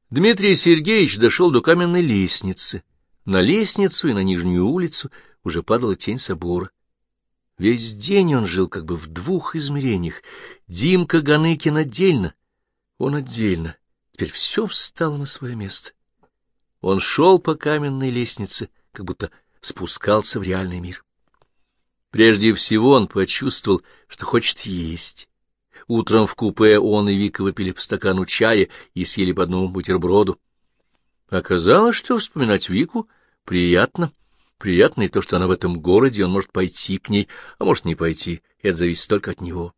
Дмитрий Сергеевич дошел до каменной лестницы. На лестницу и на нижнюю улицу уже падала тень собора. Весь день он жил как бы в двух измерениях. Димка Ганыкин отдельно, он отдельно. Теперь все встало на свое место. Он шел по каменной лестнице, как будто спускался в реальный мир. Прежде всего он почувствовал, что хочет есть. Утром в купе он и Вика выпили по стакану чая и съели по одному бутерброду. Оказалось, что вспоминать Вику приятно. Приятно и то, что она в этом городе, он может пойти к ней, а может не пойти, это зависит только от него.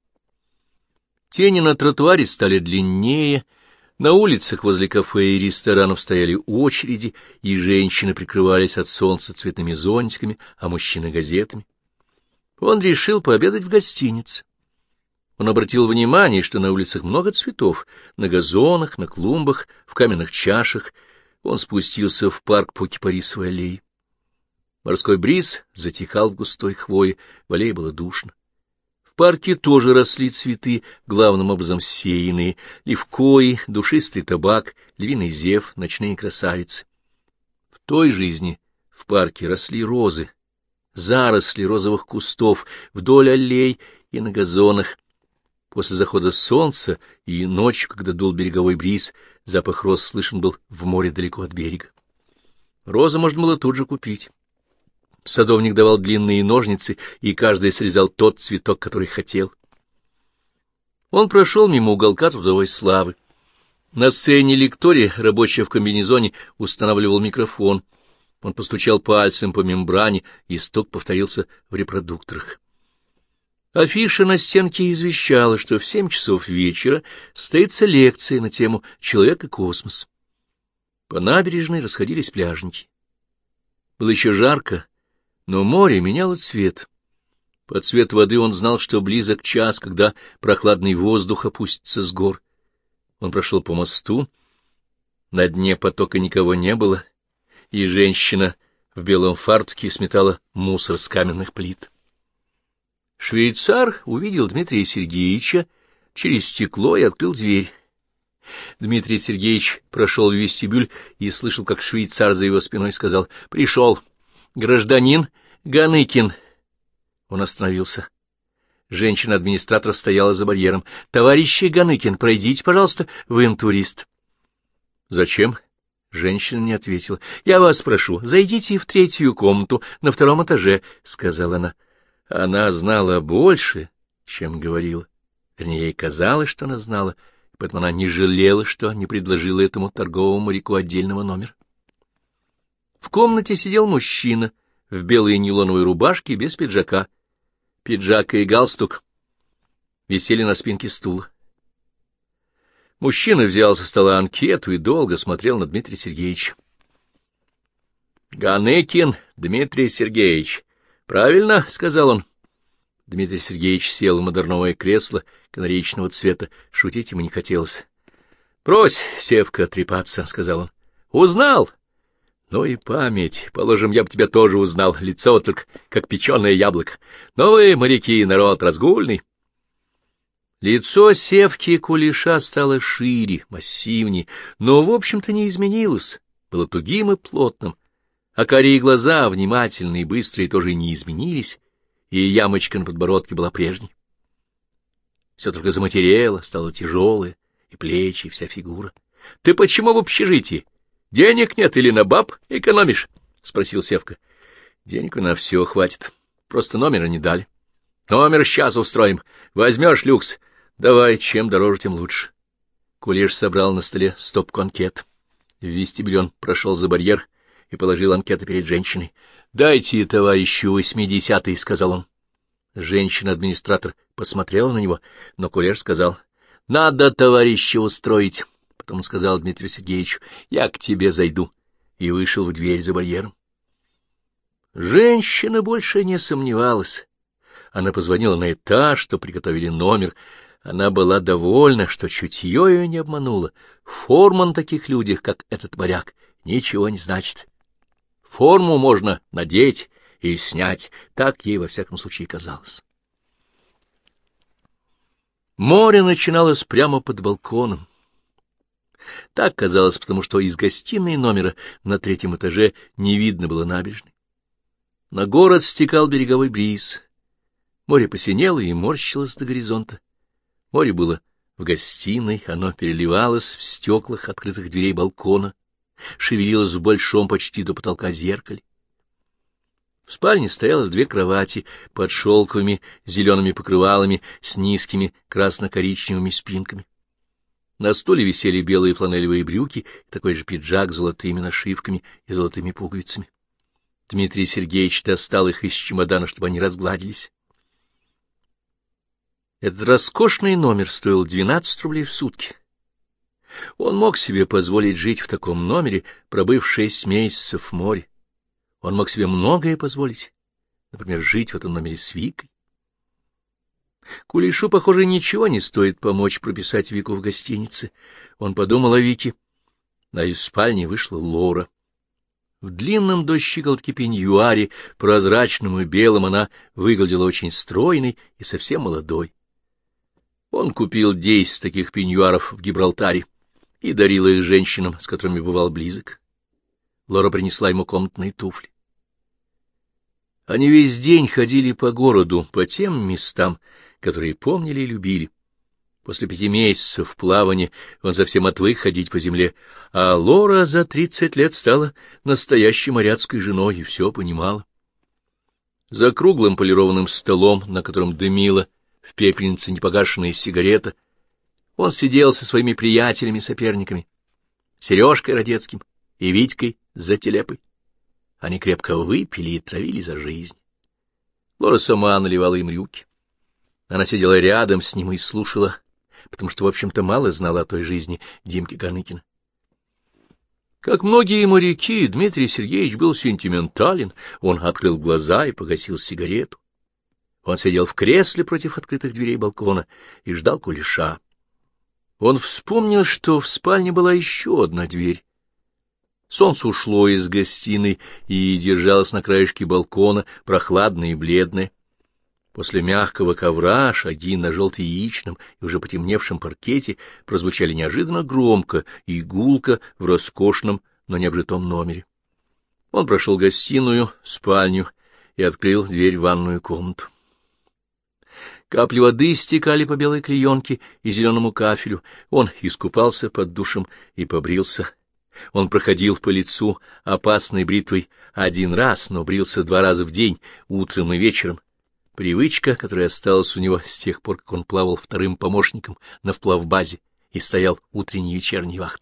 Тени на тротуаре стали длиннее, на улицах возле кафе и ресторанов стояли очереди, и женщины прикрывались от солнца цветными зонтиками, а мужчины — газетами. Он решил пообедать в гостинице. Он обратил внимание, что на улицах много цветов, на газонах, на клумбах, в каменных чашах. Он спустился в парк по Кипарисовой аллее. Морской бриз затихал в густой хвое, в аллее было душно. В парке тоже росли цветы, главным образом сеянные, левкои, душистый табак, львиный зев, ночные красавицы. В той жизни в парке росли розы, заросли розовых кустов вдоль аллей и на газонах. После захода солнца и ночью, когда дул береговой бриз, запах роз слышен был в море далеко от берега. Розы можно было тут же купить. Садовник давал длинные ножницы, и каждый срезал тот цветок, который хотел. Он прошел мимо уголка трудовой славы. На сцене лектории рабочий в комбинезоне устанавливал микрофон. Он постучал пальцем по мембране, и стук повторился в репродукторах. Афиша на стенке извещала, что в 7 часов вечера состоится лекция на тему «Человек и космос». По набережной расходились пляжники. Было еще жарко, но море меняло цвет. По цвету воды он знал, что близок час, когда прохладный воздух опустится с гор. Он прошел по мосту. На дне потока никого не было, и женщина в белом фартуке сметала мусор с каменных плит. Швейцар увидел Дмитрия Сергеевича через стекло и открыл дверь. Дмитрий Сергеевич прошел в вестибюль и слышал, как швейцар за его спиной сказал: «Пришел гражданин Ганыкин». Он остановился. Женщина-администратор стояла за барьером. «Товарищ Ганыкин, пройдите, пожалуйста, вы интурист». «Зачем?» Женщина не ответила. «Я вас прошу, зайдите в 3-ю комнату на 2-м этаже», — сказала она. Она знала больше, чем говорила. Вернее, ей казалось, что она знала, поэтому она не жалела, что не предложила этому торговому моряку отдельного номера. В комнате сидел мужчина в белой нейлоновой рубашке без пиджака. Пиджак и галстук висели на спинке стула. Мужчина взял со стола анкету и долго смотрел на Дмитрия Сергеевича. «Ганыкин Дмитрий Сергеевич. Правильно?» — сказал он. Дмитрий Сергеевич сел в модерновое кресло канареечного цвета. Шутить ему не хотелось. «Брось, Севка, трепаться», — сказал он. «Узнал?» «Ну и память. Положим, я бы тебя тоже узнал. Лицо вот только как печеное яблоко. Но вы, моряки, народ разгульный». Лицо Севки Кулеша стало шире, массивнее, но, в общем-то, не изменилось. Было тугим и плотным. А карие глаза, внимательные и быстрые, тоже не изменились, и ямочка на подбородке была прежней. Все только заматерело, стало тяжелое, и плечи, и вся фигура. — Ты почему в общежитии? Денег нет или на баб экономишь? — спросил Севка. — Денег на все хватит, просто номера не дали. — Номер сейчас устроим. Возьмешь люкс. Давай, чем дороже, тем лучше. Кулеш собрал на столе стопку анкет. В вестибюле он прошел за барьер и положил анкеты перед женщиной. — Дайте товарищу 80-й, — сказал он. Женщина-администратор посмотрела на него, но Кулеш сказал: — Надо товарища устроить. Потом он сказал Дмитрию Сергеевичу: — Я к тебе зайду. И вышел в дверь за барьером. Женщина больше не сомневалась. Она позвонила на этаж, что приготовили номер. Она была довольна, что чутье ее не обмануло. Форма на таких людях, как этот моряк, ничего не значит. Форму можно надеть и снять, так ей во всяком случае казалось. Море начиналось прямо под балконом. Так казалось, потому что из гостиной номера на третьем этаже не видно было набережной. На город стекал береговой бриз. Море посинело и морщилось до горизонта. Море было в гостиной, оно переливалось в стеклах открытых дверей балкона, шевелилось в большом почти до потолка зеркале. В спальне стояло 2 кровати под шелковыми зелеными покрывалами с низкими красно-коричневыми спинками. На стуле висели белые фланелевые брюки и такой же пиджак с золотыми нашивками и золотыми пуговицами. Дмитрий Сергеевич достал их из чемодана, чтобы они разгладились. Этот роскошный номер стоил 12 рублей в сутки. Он мог себе позволить жить в таком номере, пробыв 6 месяцев в море. Он мог себе многое позволить, например, жить в этом номере с Викой. Кулешу, похоже, ничего не стоит помочь прописать Вику в гостинице. Он подумал о Вике, а из спальни вышла Лора. В длинном до щиколотки пеньюаре, прозрачном и белом, она выглядела очень стройной и совсем молодой. Он купил 10 таких пеньюаров в Гибралтаре и дарил их женщинам, с которыми бывал близок. Лора принесла ему комнатные туфли. Они весь день ходили по городу, по тем местам, которые помнили и любили. После 5 месяцев плавания он совсем отвык ходить по земле, а Лора за 30 лет стала настоящей моряцкой женой и все понимала. За круглым полированным столом, на котором дымила в пепельнице непогашенная сигарета, он сидел со своими приятелями-соперниками, Сережкой Радецким и Витькой Зателепой. Они крепко выпили и травили за жизнь. Лора сама наливала им рюмки. Она сидела рядом с ним и слушала, потому что, в общем-то, мало знала о той жизни Димки Ганыкина. Как многие моряки, Дмитрий Сергеевич был сентиментален. Он открыл глаза и погасил сигарету. Он сидел в кресле против открытых дверей балкона и ждал Кулеша. Он вспомнил, что в спальне была еще одна дверь. Солнце ушло из гостиной и держалось на краешке балкона, прохладное и бледное. После мягкого ковра шаги на желто-яичном и уже потемневшем паркете прозвучали неожиданно громко и гулко в роскошном, но не обжитом номере. Он прошел гостиную, спальню и открыл дверь в ванную комнату. Капли воды стекали по белой клеенке и зеленому кафелю. Он искупался под душем и побрился. Он проходил по лицу опасной бритвой 1 раз, но брился 2 раза в день, утром и вечером. Привычка, которая осталась у него с тех пор, как он плавал вторым помощником на вплавбазе и стоял утренней и вечерней вахты.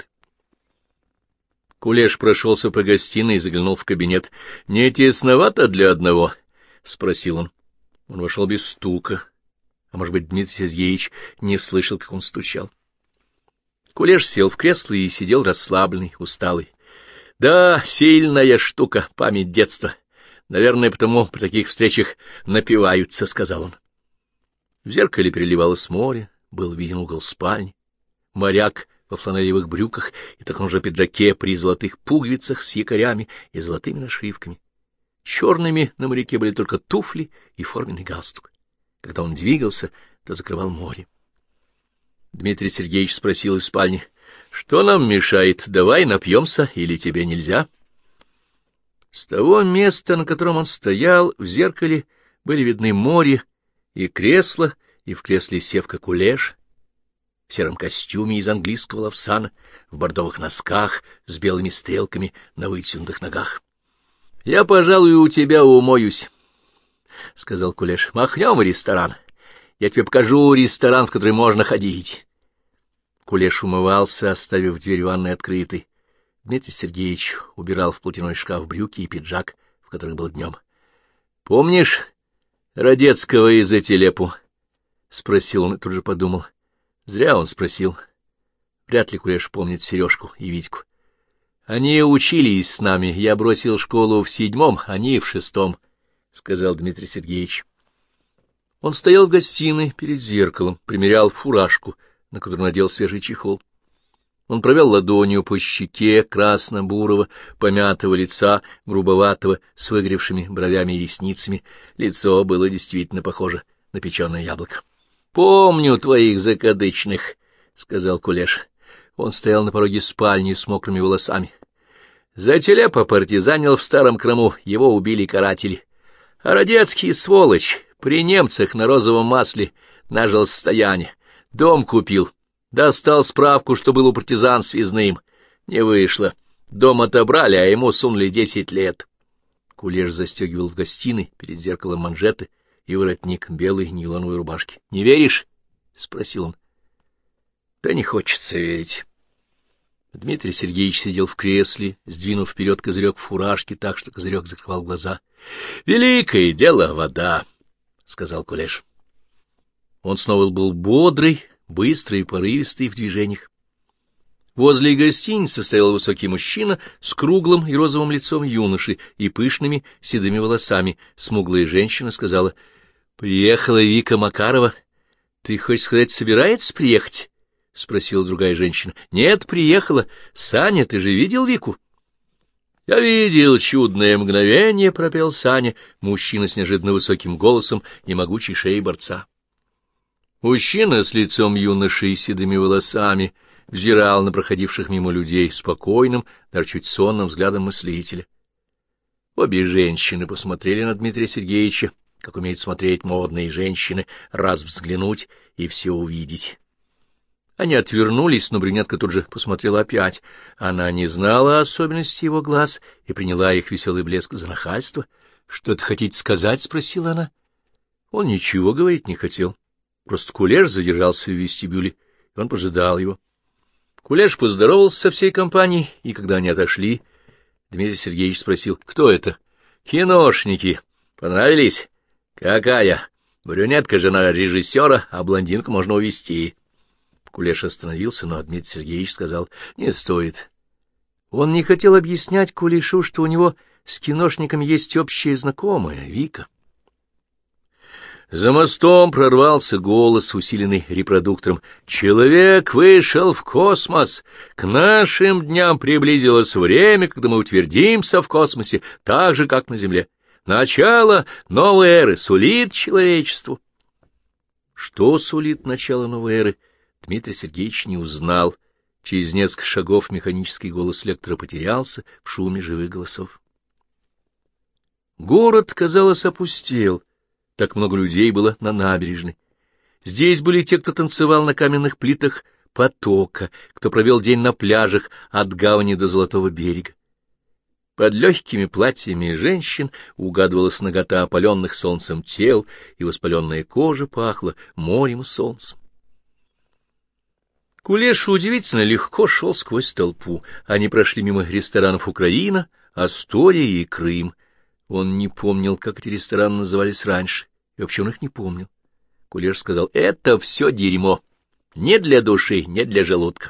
Кулеш прошелся по гостиной и заглянул в кабинет. — Не тесновато для одного? — спросил он. Он вошел без стука. А может быть, Дмитрий Сергеевич не слышал, как он стучал. Кулеш сел в кресло и сидел расслабленный, усталый. — Да, сильная штука, память детства. Наверное, потому при таких встречах напиваются, — сказал он. В зеркале переливалось море, был виден угол спальни. Моряк во фланелевых брюках и таком же пиджаке при золотых пуговицах с якорями и золотыми нашивками. Черными на моряке были только туфли и форменный галстук. Когда он двигался, то закрывал море. Дмитрий Сергеевич спросил из спальни: — Что нам мешает? Давай напьемся, или тебе нельзя? С того места, на котором он стоял, в зеркале были видны море и кресло, и в кресле Севка Кулеш, в сером костюме из английского лавсана, в бордовых носках с белыми стрелками на вытянутых ногах. — Я, пожалуй, у тебя умоюсь, — сказал Кулеш. — Махнем в ресторан. Я тебе покажу ресторан, в который можно ходить. Кулеш умывался, оставив дверь ванной открытой. Дмитрий Сергеевич убирал в платяной шкаф брюки и пиджак, в которых был днем. — Помнишь Радецкого и Зателепу? — спросил он и тут же подумал. Зря он спросил. Вряд ли Кулеш помнит Сережку и Витьку. Они учились с нами. Я бросил школу в 7-м, они в 6-м, — сказал Дмитрий Сергеевич. Он стоял в гостиной перед зеркалом, примерял фуражку, на которую надел свежий чехол. Он провел ладонью по щеке красно-бурого, помятого лица, грубоватого, с выгоревшими бровями и ресницами. Лицо было действительно похоже на печеное яблоко. — Помню твоих закадычных, — сказал Кулеш. — Он стоял на пороге спальни с мокрыми волосами. За телепа партизанил в Старом Крыму, его убили каратели. А Радецкий, сволочь, при немцах на розовом масле нажил состояние. Дом купил, достал справку, что был у партизан связным. Не вышло. Дом отобрали, а ему сунули 10 лет. Кулеш застегивал в гостиной перед зеркалом манжеты и воротник белой нейлоновой рубашки. — Не веришь? — спросил он. — Да не хочется верить. Дмитрий Сергеевич сидел в кресле, сдвинув вперед козырек фуражки так, что козырек закрывал глаза. — Великое дело вода, — сказал Кулеш. Он снова был бодрый, быстрый и порывистый в движениях. Возле гостиницы стоял высокий мужчина с круглым и розовым лицом юноши и пышными седыми волосами. Смуглая женщина сказала: — Приехала Вика Макарова. — Ты, хочешь сказать, собираешься приехать? — спросила другая женщина. — Нет, приехала. Саня, ты же видел Вику? — Я видел чудное мгновение, — пропел Саня, мужчина с неожиданно высоким голосом и могучей шеей борца. Мужчина с лицом юноши и седыми волосами взирал на проходивших мимо людей спокойным, даже чуть сонным взглядом мыслителя. Обе женщины посмотрели на Дмитрия Сергеевича, как умеют смотреть модные женщины, раз взглянуть и все увидеть. Они отвернулись, но брюнетка тут же посмотрела опять. Она не знала особенностей его глаз и приняла их веселый блеск за нахальство. — Что-то хотите сказать? — спросила она. Он ничего говорить не хотел. Просто Кулеш задержался в вестибюле, и он поджидал его. Кулеш поздоровался со всей компанией, и когда они отошли, Дмитрий Сергеевич спросил: — Кто это? — Киношники. Понравились? — Какая? Брюнетка — жена режиссера, а блондинку можно увезти. Кулеш остановился, но Дмитрий Сергеевич сказал: — Не стоит. Он не хотел объяснять Кулешу, что у него с киношниками есть общая знакомая, Вика. За мостом прорвался голос, усиленный репродуктором. «Человек вышел в космос! К нашим дням приблизилось время, когда мы утвердимся в космосе, так же, как на Земле. Начало новой эры сулит человечеству». Что сулит начало новой эры, Дмитрий Сергеевич не узнал. Через несколько шагов механический голос лектора потерялся в шуме живых голосов. Город, казалось, опустел. Так много людей было на набережной. Здесь были те, кто танцевал на каменных плитах потока, кто провел день на пляжах от гавани до Золотого берега. Под легкими платьями женщин угадывалась нагота опаленных солнцем тел, и воспаленная кожа пахла морем и солнцем. Кулеш удивительно легко шел сквозь толпу. Они прошли мимо ресторанов «Украина», «Астория» и «Крым». Он не помнил, как эти рестораны назывались раньше, и вообще он их не помнил. Кулеш сказал: — Это все дерьмо. Не для души, не для желудка.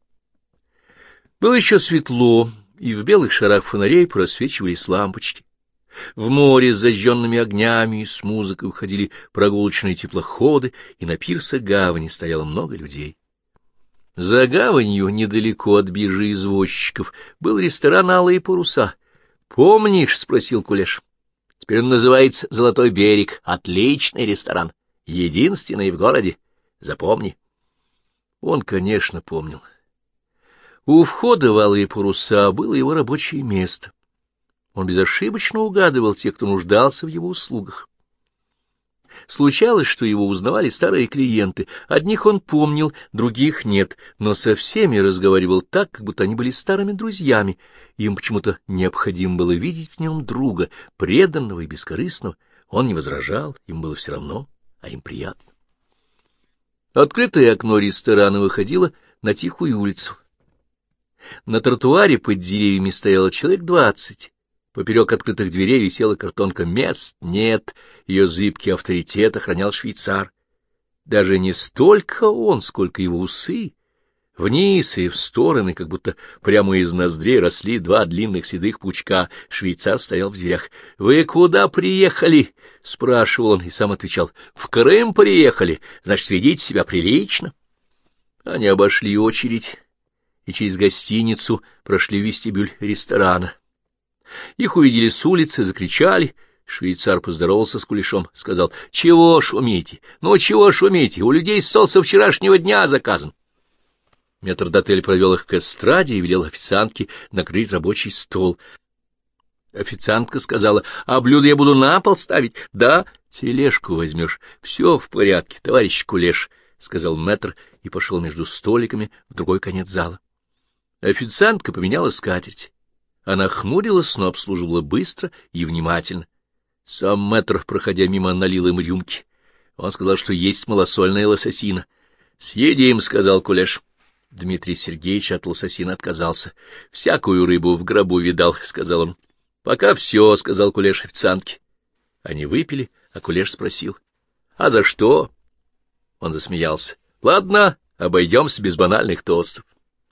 Было еще светло, и в белых шарах фонарей просвечивались лампочки. В море с зажженными огнями и с музыкой уходили прогулочные теплоходы, и на пирсах гавани стояло много людей. За гаванью, недалеко от биржи извозчиков, был ресторан «Алые паруса». — Помнишь? — спросил Кулеш. — Теперь он называется «Золотой берег». Отличный ресторан. Единственный в городе. Запомни. Он, конечно, помнил. У входа в «Алые паруса» было его рабочее место. Он безошибочно угадывал тех, кто нуждался в его услугах. Случалось, что его узнавали старые клиенты. Одних он помнил, других нет, но со всеми разговаривал так, как будто они были старыми друзьями. Им почему-то необходимо было видеть в нем друга, преданного и бескорыстного. Он не возражал, им было все равно, а им приятно. Открытое окно ресторана выходило на тихую улицу. На тротуаре под деревьями стояло человек 20. Поперек открытых дверей висела картонка «Мест нет», ее зыбкий авторитет охранял швейцар. Даже не столько он, сколько его усы. Вниз и в стороны, как будто прямо из ноздрей росли два длинных седых пучка. Швейцар стоял в дверях. — Вы куда приехали? — спрашивал он и сам отвечал. — В Крым приехали, значит, ведите себя прилично. Они обошли очередь и через гостиницу прошли в вестибюль ресторана. Их увидели с улицы, закричали. Швейцар поздоровался с Кулешом, сказал: — Чего шумите? Ну, чего шумите? У людей стол со вчерашнего дня заказан. Метрдотель провел их к эстраде и велел официантке накрыть рабочий стол. Официантка сказала: «А блюдо я буду на пол ставить?» «Да, тележку возьмешь. Все в порядке, товарищ Кулеш», — сказал мэтр и пошел между столиками в другой конец зала. Официантка поменяла скатерть. Она хмурилась, но обслуживала быстро и внимательно. Сам мэтр, проходя мимо, налил им рюмки. Он сказал, что есть малосольная лососина. «Съедим», — сказал Кулеш. Дмитрий Сергеевич от лососина отказался. «Всякую рыбу в гробу видал», — сказал он. «Пока все», — сказал Кулеш официантке. Они выпили, а Кулеш спросил: «А за что?» Он засмеялся. «Ладно, обойдемся без банальных тостов».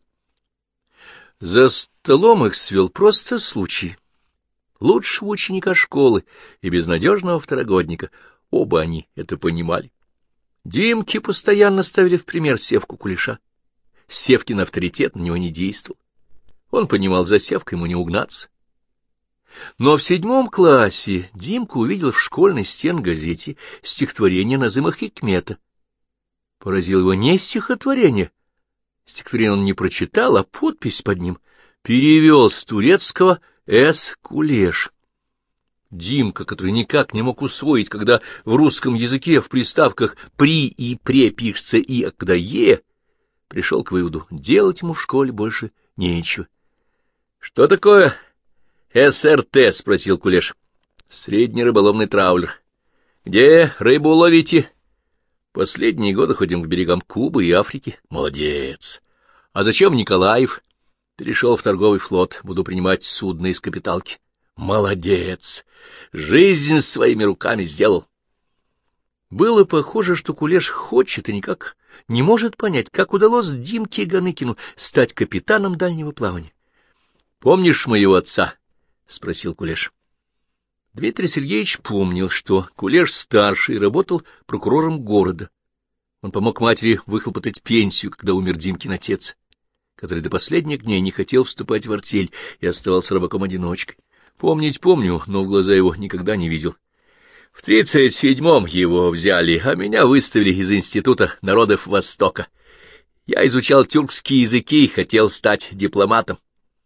За столом их свел просто случай. Лучшего ученика школы и безнадежного второгодника. Оба они это понимали. Димке постоянно ставили в пример Севку Кулеша. Севкин авторитет на него не действовал. Он понимал, за Севкой ему не угнаться. Но в 7 классе Димка увидел в школьной стенгазете стихотворение Назыма Хикмета. Поразило его не стихотворение. Стихотворение он не прочитал, а подпись под ним перевел с турецкого «С. Кулеш». Димка, который никак не мог усвоить, когда в русском языке в приставках «при» и «пре» пишется «и», а когда «е», пришел к выводу: делать ему в школе больше нечего. — Что такое СРТ? — спросил Кулеш. — Средний рыболовный траулер. — Где рыбу ловите? — Последние годы ходим к берегам Кубы и Африки. — Молодец. — А зачем Николаев? — Перешел в торговый флот. Буду принимать судно из капиталки. — Молодец. Жизнь своими руками сделал. Было похоже, что Кулеш хочет и никак не может понять, как удалось Димке Ганыкину стать капитаном дальнего плавания. — Помнишь моего отца? — спросил Кулеш. Дмитрий Сергеевич помнил, что Кулеш-старший работал прокурором города. Он помог матери выхлопотать пенсию, когда умер Димкин отец, который до последних дней не хотел вступать в артель и оставался рыбаком-одиночкой. Помнить помню, но в глаза его никогда не видел. В 37-м его взяли, а меня выставили из Института народов Востока. Я изучал тюркские языки и хотел стать дипломатом.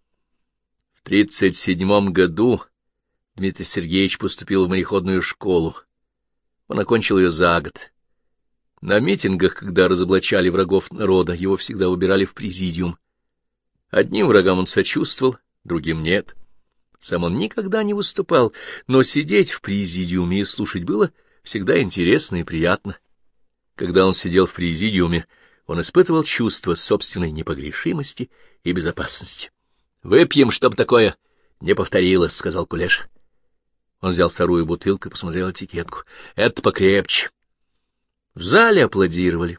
В 37-м году Дмитрий Сергеевич поступил в мореходную школу. Он окончил ее за год. На митингах, когда разоблачали врагов народа, его всегда убирали в президиум. Одним врагам он сочувствовал, другим нет. Сам он никогда не выступал, но сидеть в президиуме и слушать было всегда интересно и приятно. Когда он сидел в президиуме, он испытывал чувство собственной непогрешимости и безопасности. — Выпьем, чтоб такое не повторилось, — сказал Кулеш. Он взял вторую бутылку и посмотрел этикетку. — Это покрепче. В зале аплодировали.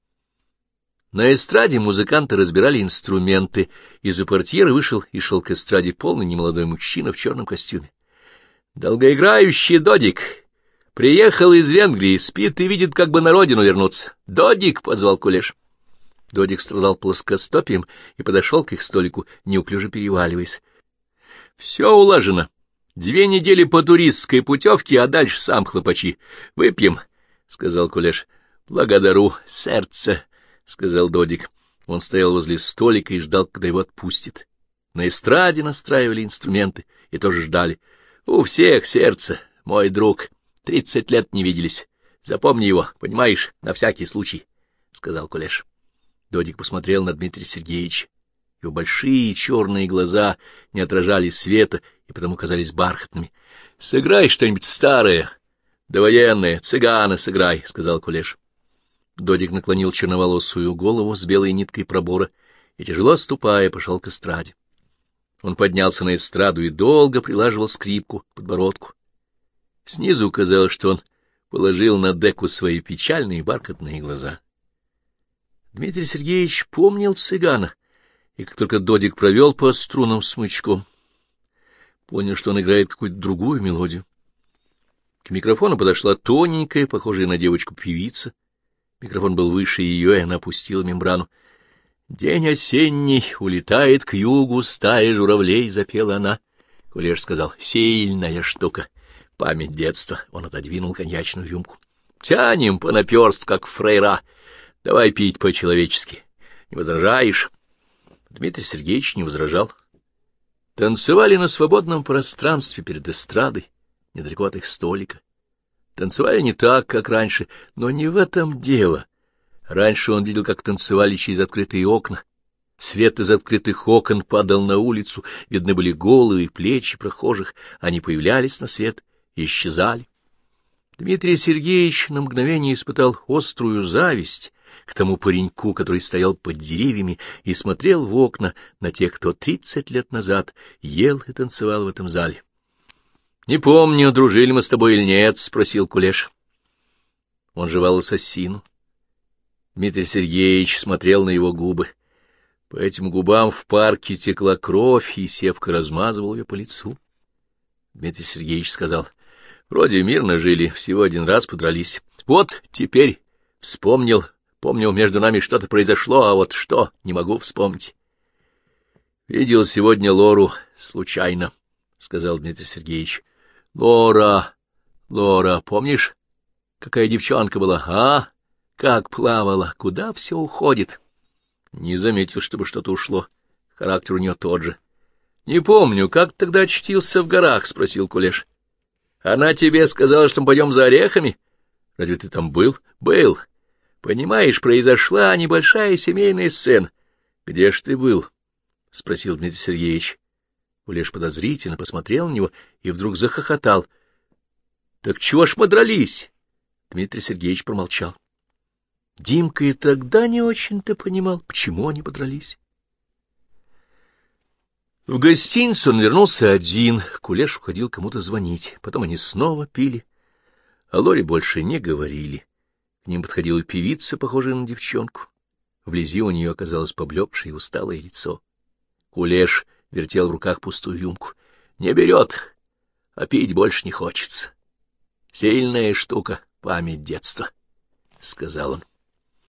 На эстраде музыканты разбирали инструменты. Из-за портьеры вышел и шел к эстраде полный немолодой мужчина в черном костюме. — Долгоиграющий Додик приехал из Венгрии, спит и видит, как бы на родину вернуться. — Додик! — позвал Кулеш. Додик страдал плоскостопием и подошел к их столику, неуклюже переваливаясь. — Все улажено. 2 недели по туристской путевке, а дальше сам хлопачи. Выпьем, — сказал Кулеш. — Благодарю, сердце, — сказал Додик. Он стоял возле столика и ждал, когда его отпустят. На эстраде настраивали инструменты и тоже ждали. — У всех сердце, мой друг. 30 лет не виделись. Запомни его, понимаешь, на всякий случай, — сказал Кулеш. Додик посмотрел на Дмитрия Сергеевича. Его большие черные глаза не отражали света и потому казались бархатными. — Сыграй что-нибудь старое, довоенное, цыгана сыграй, — сказал Кулеш. Додик наклонил черноволосую голову с белой ниткой пробора и, тяжело ступая, пошел к эстраде. Он поднялся на эстраду и долго прилаживал скрипку к подбородку. Снизу казалось, что он положил на деку свои печальные бархатные глаза. Дмитрий Сергеевич помнил цыгана, и как только Додик провел по струнам смычком, понял, что он играет какую-то другую мелодию. К микрофону подошла тоненькая, похожая на девочку, певица. Микрофон был выше ее, и она опустила мембрану. «День осенний, улетает к югу стая журавлей», — запела она. Кулеш сказал: «Сильная штука, память детства». Он отодвинул коньячную рюмку. «Тянем по наперсту, как фрейра. Давай пить по-человечески. Не возражаешь?» Дмитрий Сергеевич не возражал. Танцевали на свободном пространстве перед эстрадой, недалеко от их столика. Танцевали не так, как раньше, но не в этом дело. Раньше он видел, как танцевали через открытые окна. Свет из открытых окон падал на улицу, видны были головы и плечи прохожих, они появлялись на свет и исчезали. Дмитрий Сергеевич на мгновение испытал острую зависть к тому пареньку, который стоял под деревьями и смотрел в окна на тех, кто 30 лет назад ел и танцевал в этом зале. — Не помню, дружили мы с тобой или нет, — спросил Кулеш. Он жевал ассасину. Дмитрий Сергеевич смотрел на его губы. По этим губам в парке текла кровь, и Севка размазывал ее по лицу. Дмитрий Сергеевич сказал: — Вроде мирно жили, всего один раз подрались. Вот теперь вспомнил, помню, между нами что-то произошло, а вот что, не могу вспомнить. — Видел сегодня Лору случайно, — сказал Дмитрий Сергеевич. — Лора, помнишь, какая девчонка была, а? Как плавала, куда все уходит? Не заметил, чтобы что-то ушло. Характер у нее тот же. — Не помню, как тогда очутился в горах, — спросил Кулеш. — Она тебе сказала, что мы пойдем за орехами? Разве ты там был? — Был. Понимаешь, произошла небольшая семейная сцена. — Где ж ты был? — спросил Дмитрий Сергеевич. Кулеш подозрительно посмотрел на него и вдруг захохотал. — Так чего ж мы дрались? Дмитрий Сергеевич промолчал. Димка и тогда не очень-то понимал, почему они подрались. В гостиницу он вернулся один, Кулеш уходил кому-то звонить, потом они снова пили. О Лоре больше не говорили. К ним подходила певица, похожая на девчонку. Вблизи у нее оказалось поблекшее и усталое лицо. Кулеш вертел в руках пустую рюмку. Не берет, а пить больше не хочется. Сильная штука, память детства, — сказал он.